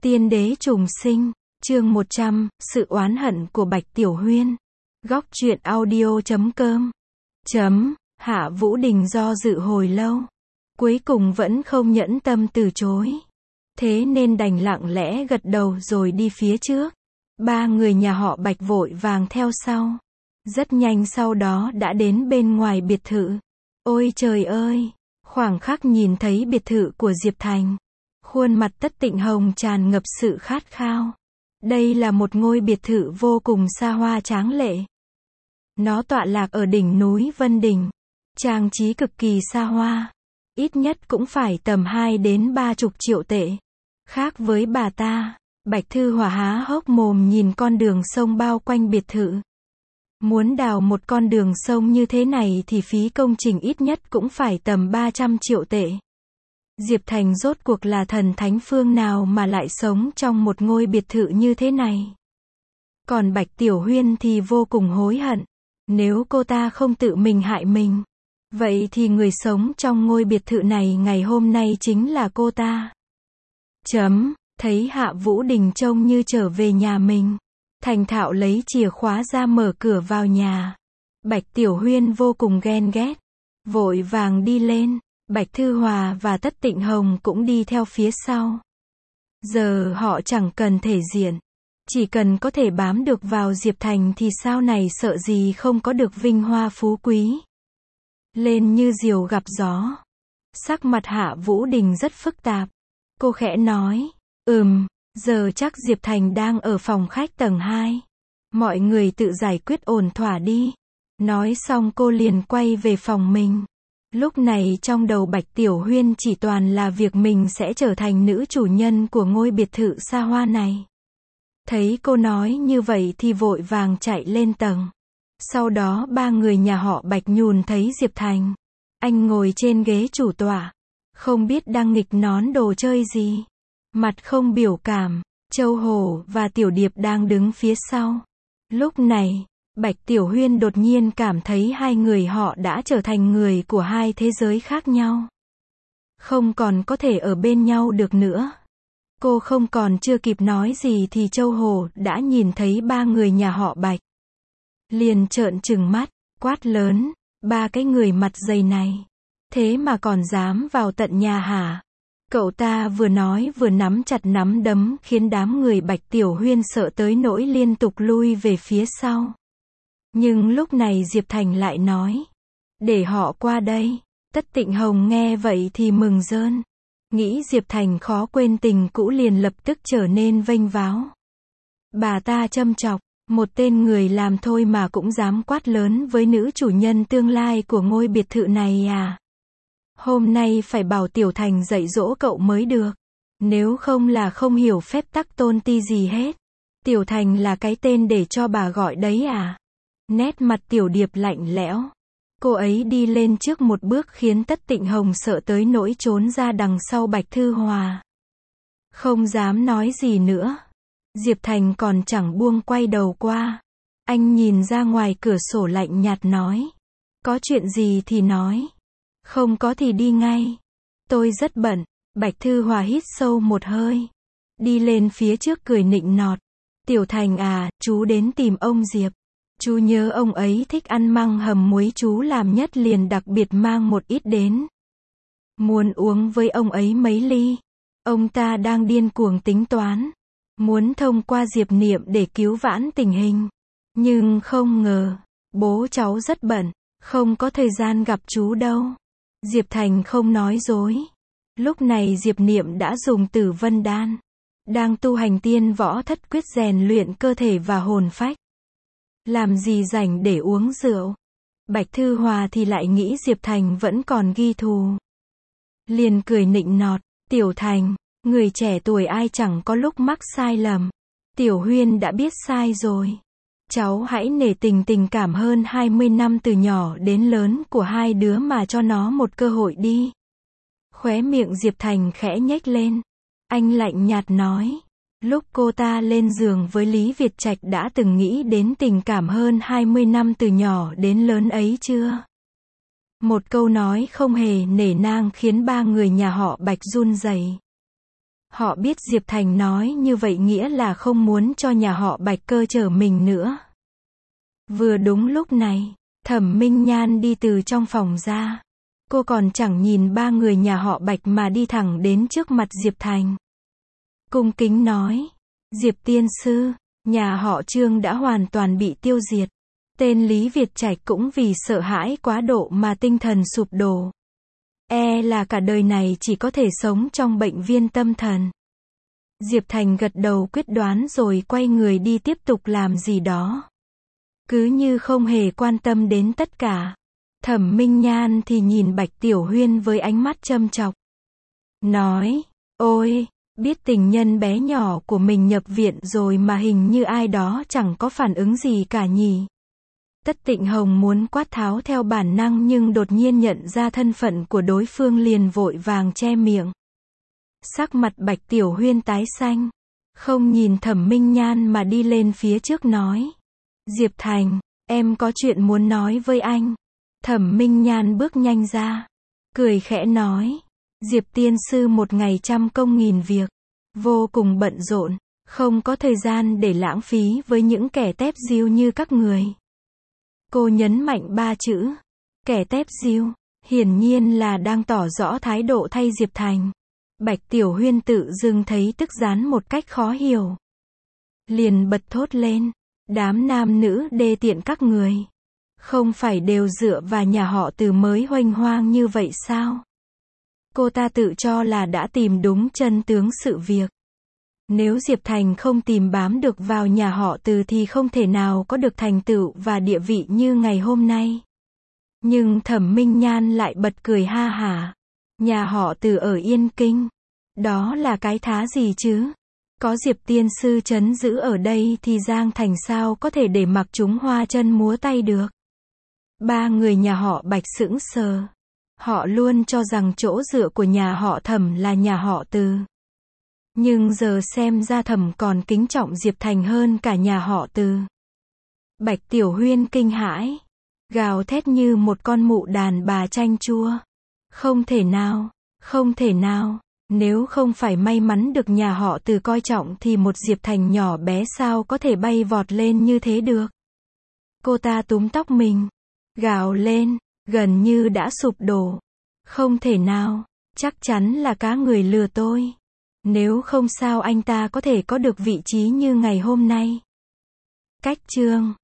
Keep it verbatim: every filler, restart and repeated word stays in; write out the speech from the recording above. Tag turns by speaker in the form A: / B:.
A: Tiên đế trùng sinh, chương một trăm, sự oán hận của Bạch Tiểu Huyên. Góc truyện audio chấm com. Chấm, Hạ Vũ Đình do dự hồi lâu. Cuối cùng vẫn không nhẫn tâm từ chối. Thế nên đành lặng lẽ gật đầu rồi đi phía trước. Ba người nhà họ Bạch vội vàng theo sau. Rất nhanh sau đó đã đến bên ngoài biệt thự. Ôi trời ơi! Khoảng khắc nhìn thấy biệt thự của Diệp Thành. Khuôn mặt Tất Tịnh Hồng tràn ngập sự khát khao. Đây là một ngôi biệt thự vô cùng xa hoa tráng lệ. Nó tọa lạc ở đỉnh núi Vân Đình. Trang trí cực kỳ xa hoa. Ít nhất cũng phải tầm hai đến ba chục triệu tệ. Khác với bà ta, Bạch Thư Hòa há hốc mồm nhìn con đường sông bao quanh biệt thự. Muốn đào một con đường sông như thế này thì phí công trình ít nhất cũng phải tầm ba trăm triệu tệ. Diệp Thành rốt cuộc là thần thánh phương nào mà lại sống trong một ngôi biệt thự như thế này. Còn Bạch Tiểu Huyên thì vô cùng hối hận. Nếu cô ta không tự mình hại mình, vậy thì người sống trong ngôi biệt thự này ngày hôm nay chính là cô ta. Chấm, thấy Hạ Vũ Đình trông như trở về nhà mình. Thành thạo lấy chìa khóa ra mở cửa vào nhà. Bạch Tiểu Huyên vô cùng ghen ghét. Vội vàng đi lên. Bạch Thư Hòa và Tất Tịnh Hồng cũng đi theo phía sau. Giờ họ chẳng cần thể diện. Chỉ cần có thể bám được vào Diệp Thành thì sau này sợ gì không có được vinh hoa phú quý. Lên như diều gặp gió. Sắc mặt Hạ Vũ Đình rất phức tạp. Cô khẽ nói, ừm, giờ chắc Diệp Thành đang ở phòng khách tầng hai. Mọi người tự giải quyết ổn thỏa đi. Nói xong cô liền quay về phòng mình. Lúc này trong đầu Bạch Tiểu Huyên chỉ toàn là việc mình sẽ trở thành nữ chủ nhân của ngôi biệt thự xa hoa này. Thấy cô nói như vậy thì vội vàng chạy lên tầng. Sau đó ba người nhà họ Bạch nhùn thấy Diệp Thành. Anh ngồi trên ghế chủ tọa. Không biết đang nghịch nón đồ chơi gì. Mặt không biểu cảm. Châu Hổ và Tiểu Điệp đang đứng phía sau. Lúc này, Bạch Tiểu Huyên đột nhiên cảm thấy hai người họ đã trở thành người của hai thế giới khác nhau. Không còn có thể ở bên nhau được nữa. Cô không còn chưa kịp nói gì thì Châu Hổ đã nhìn thấy ba người nhà họ Bạch. Liền trợn trừng mắt, quát lớn, ba cái người mặt dày này. Thế mà còn dám vào tận nhà hả? Cậu ta vừa nói vừa nắm chặt nắm đấm khiến đám người Bạch Tiểu Huyên sợ tới nỗi liên tục lui về phía sau. Nhưng lúc này Diệp Thành lại nói, để họ qua đây. Tất Tịnh Hồng nghe vậy thì mừng rơn. Nghĩ Diệp Thành khó quên tình cũ liền lập tức trở nên vênh váo. Bà ta châm chọc, một tên người làm thôi mà cũng dám quát lớn với nữ chủ nhân tương lai của ngôi biệt thự này à? Hôm nay phải bảo Tiểu Thành dạy dỗ cậu mới được. Nếu không là không hiểu phép tắc tôn ti gì hết. Tiểu Thành là cái tên để cho bà gọi đấy à? Nét mặt Tiểu Điệp lạnh lẽo. Cô ấy đi lên trước một bước khiến Tất Tịnh Hồng sợ tới nỗi trốn ra đằng sau Bạch Thư Hòa. Không dám nói gì nữa. Diệp Thành còn chẳng buông quay đầu qua. Anh nhìn ra ngoài cửa sổ lạnh nhạt nói. Có chuyện gì thì nói. Không có thì đi ngay. Tôi rất bận. Bạch Thư Hòa hít sâu một hơi. Đi lên phía trước cười nịnh nọt. Tiểu Thành à, chú đến tìm ông Diệp. Chú nhớ ông ấy thích ăn măng hầm muối, chú làm nhất liền đặc biệt mang một ít đến. Muốn uống với ông ấy mấy ly. Ông ta đang điên cuồng tính toán. Muốn thông qua Diệp Niệm để cứu vãn tình hình. Nhưng không ngờ, bố cháu rất bận, không có thời gian gặp chú đâu. Diệp Thành không nói dối. Lúc này Diệp Niệm đã dùng Tử Vân Đan. Đang tu hành tiên võ thất quyết rèn luyện cơ thể và hồn phách. Làm gì rảnh để uống rượu. Bạch Thư Hòa thì lại nghĩ Diệp Thành vẫn còn ghi thù. Liền cười nịnh nọt, Tiểu Thành, người trẻ tuổi ai chẳng có lúc mắc sai lầm. Tiểu Huyên đã biết sai rồi. Cháu hãy nể tình tình cảm hơn hai mươi năm từ nhỏ đến lớn của hai đứa mà cho nó một cơ hội đi. Khóe miệng Diệp Thành khẽ nhếch lên. Anh lạnh nhạt nói. Lúc cô ta lên giường với Lý Việt Trạch đã từng nghĩ đến tình cảm hơn hai mươi năm từ nhỏ đến lớn ấy chưa? Một câu nói không hề nể nang khiến ba người nhà họ Bạch run rẩy. Họ biết Diệp Thành nói như vậy nghĩa là không muốn cho nhà họ Bạch cơ chở mình nữa. Vừa đúng lúc này, Thẩm Minh Nhan đi từ trong phòng ra. Cô còn chẳng nhìn ba người nhà họ Bạch mà đi thẳng đến trước mặt Diệp Thành. Cung kính nói, Diệp tiên sư, nhà họ Trương đã hoàn toàn bị tiêu diệt. Tên Lý Việt Trạch cũng vì sợ hãi quá độ mà tinh thần sụp đổ. E là cả đời này chỉ có thể sống trong bệnh viện tâm thần. Diệp Thành gật đầu quyết đoán rồi quay người đi tiếp tục làm gì đó. Cứ như không hề quan tâm đến tất cả. Thẩm Minh Nhan thì nhìn Bạch Tiểu Huyên với ánh mắt châm chọc. Nói, ôi, biết tình nhân bé nhỏ của mình nhập viện rồi mà hình như ai đó chẳng có phản ứng gì cả nhỉ. Tất Tịnh Hồng muốn quát tháo theo bản năng nhưng đột nhiên nhận ra thân phận của đối phương liền vội vàng che miệng. Sắc mặt Bạch Tiểu Huyên tái xanh, không nhìn Thẩm Minh Nhan mà đi lên phía trước nói. Diệp Thành, em có chuyện muốn nói với anh. Thẩm Minh Nhan bước nhanh ra, cười khẽ nói. Diệp tiên sư một ngày trăm công nghìn việc, vô cùng bận rộn, không có thời gian để lãng phí với những kẻ tép diêu như các người. Cô nhấn mạnh ba chữ, kẻ tép diêu, hiển nhiên là đang tỏ rõ thái độ thay Diệp Thành. Bạch Tiểu Huyên tự dưng thấy tức gián một cách khó hiểu. Liền bật thốt lên, đám nam nữ đê tiện các người. Không phải đều dựa vào nhà họ Từ mới huênh hoang như vậy sao? Cô ta tự cho là đã tìm đúng chân tướng sự việc. Nếu Diệp Thành không tìm bám được vào nhà họ Từ thì không thể nào có được thành tựu và địa vị như ngày hôm nay. Nhưng Thẩm Minh Nhan lại bật cười ha hả. Nhà họ Từ ở Yên Kinh. Đó là cái thá gì chứ? Có Diệp tiên sư trấn giữ ở đây thì Giang Thành sao có thể để mặc chúng hoa chân múa tay được? Ba người nhà họ Bạch sững sờ. Họ luôn cho rằng chỗ dựa của nhà họ Thẩm là nhà họ Từ. Nhưng giờ xem ra Thẩm còn kính trọng Diệp Thành hơn cả nhà họ Từ. Bạch Tiểu Huyên kinh hãi, gào thét như một con mụ đàn bà chanh chua. Không thể nào, không thể nào, nếu không phải may mắn được nhà họ Từ coi trọng thì một Diệp Thành nhỏ bé sao có thể bay vọt lên như thế được. Cô ta túm tóc mình, gào lên, gần như đã sụp đổ. Không thể nào, chắc chắn là cá người lừa tôi. Nếu không sao anh ta có thể có được vị trí như ngày hôm nay. Cách chương